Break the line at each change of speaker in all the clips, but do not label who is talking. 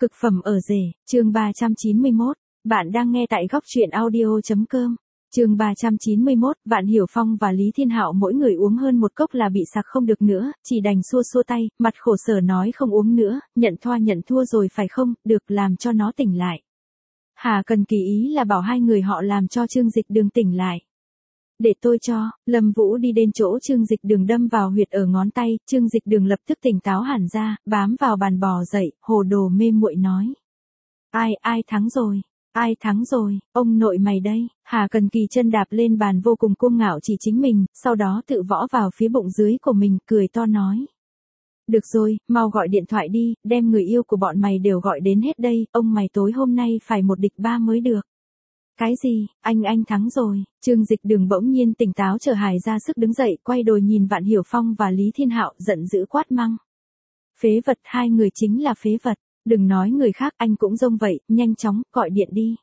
Cực phẩm ở rể, chương 391. Bạn đang nghe tại góc truyện audio.com. Chương 391, Vạn Hiểu Phong và Lý Thiên Hạo mỗi người uống hơn một cốc là bị sặc không được nữa, chỉ đành xua xua tay, mặt khổ sở nói không uống nữa, nhận thua rồi phải không, được làm cho nó tỉnh lại. Hà Cần Kỳ ý là bảo hai người họ làm cho Trương Dịch Đường tỉnh lại. Để tôi cho, Lâm Vũ đi đến chỗ Trương Dịch Đường đâm vào huyệt ở ngón tay, Trương Dịch Đường lập tức tỉnh táo hẳn ra, bám vào bàn bò dậy, hồ đồ mê muội nói. Ai thắng rồi? Ai thắng rồi, ông nội mày đây. Hà Cần Kỳ chân đạp lên bàn vô cùng cuồng ngạo chỉ chính mình, sau đó tự võ vào phía bụng dưới của mình, cười to nói. Được rồi, mau gọi điện thoại đi, đem người yêu của bọn mày đều gọi đến hết đây, ông mày tối hôm nay phải 1-3 mới được. Cái gì, anh thắng rồi. Trương Dịch Đường bỗng nhiên tỉnh táo trở hài ra sức đứng dậy, quay đồi nhìn Vạn Hiểu Phong và Lý Thiên Hạo, giận dữ quát mắng. Phế vật, hai người chính là phế vật. Đừng nói người khác, anh cũng giống vậy, nhanh chóng, gọi điện đi.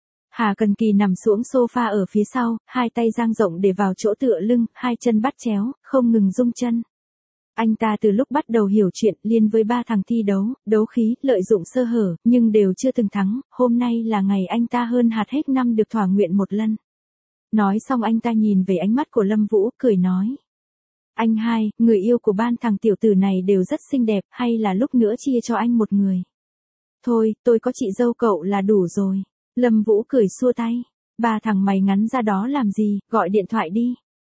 Hà Cần Kỳ nằm xuống sofa ở phía sau, hai tay dang rộng để vào chỗ tựa lưng, hai chân bắt chéo, không ngừng rung chân. Anh ta từ lúc bắt đầu hiểu chuyện, liên với 3 thằng thi đấu khí, lợi dụng sơ hở, nhưng đều chưa từng thắng, hôm nay là ngày anh ta hơn hạt hết năm được thỏa nguyện một lần. Nói xong anh ta nhìn về ánh mắt của Lâm Vũ, cười nói. Anh hai, người yêu của ban thằng tiểu tử này đều rất xinh đẹp, hay là lúc nữa chia cho anh một người. Thôi, tôi có chị dâu cậu là đủ rồi. Lâm Vũ cười xua tay. 3 thằng mày ngắn ra đó làm gì, gọi điện thoại đi.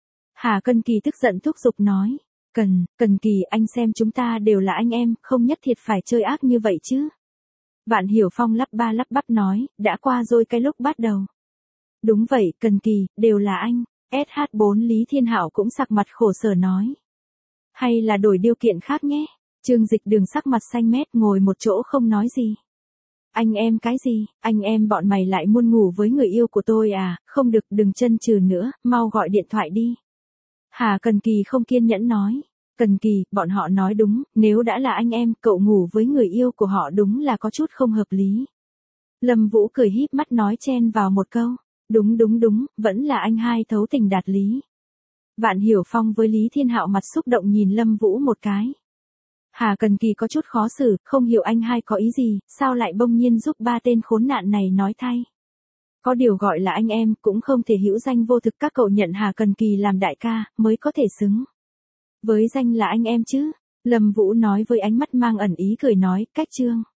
Hà Cần Kỳ tức giận thúc giục nói. Cần Kỳ, anh xem chúng ta đều là anh em, không nhất thiết phải chơi ác như vậy chứ. Vạn Hiểu Phong lắp bắp nói, đã qua rồi cái lúc bắt đầu. Đúng vậy, Cần Kỳ, đều là anh. SH4 Lý Thiên Hạo cũng sặc mặt khổ sở nói. Hay là đổi điều kiện khác nhé. Trương Dịch Đường sắc mặt xanh mét ngồi một chỗ không nói gì. Anh em cái gì, anh em bọn mày lại muốn ngủ với người yêu của tôi à, không được, đừng chân trừ nữa, mau gọi điện thoại đi. Hà Cần Kỳ không kiên nhẫn nói. Cần Kỳ, bọn họ nói đúng, nếu đã là anh em, cậu ngủ với người yêu của họ đúng là có chút không hợp lý. Lâm Vũ cười híp mắt nói chen vào một câu. Đúng, vẫn là anh hai thấu tình đạt lý. Vạn Hiểu Phong với Lý Thiên Hạo mặt xúc động nhìn Lâm Vũ một cái. Hà Cần Kỳ có chút khó xử, không hiểu anh hai có ý gì, sao lại bỗng nhiên giúp 3 tên khốn nạn này nói thay. Có điều gọi là anh em, cũng không thể hữu danh vô thực, các cậu nhận Hà Cần Kỳ làm đại ca, mới có thể xứng với danh là anh em chứ. Lâm Vũ nói với ánh mắt mang ẩn ý cười nói, cách trương.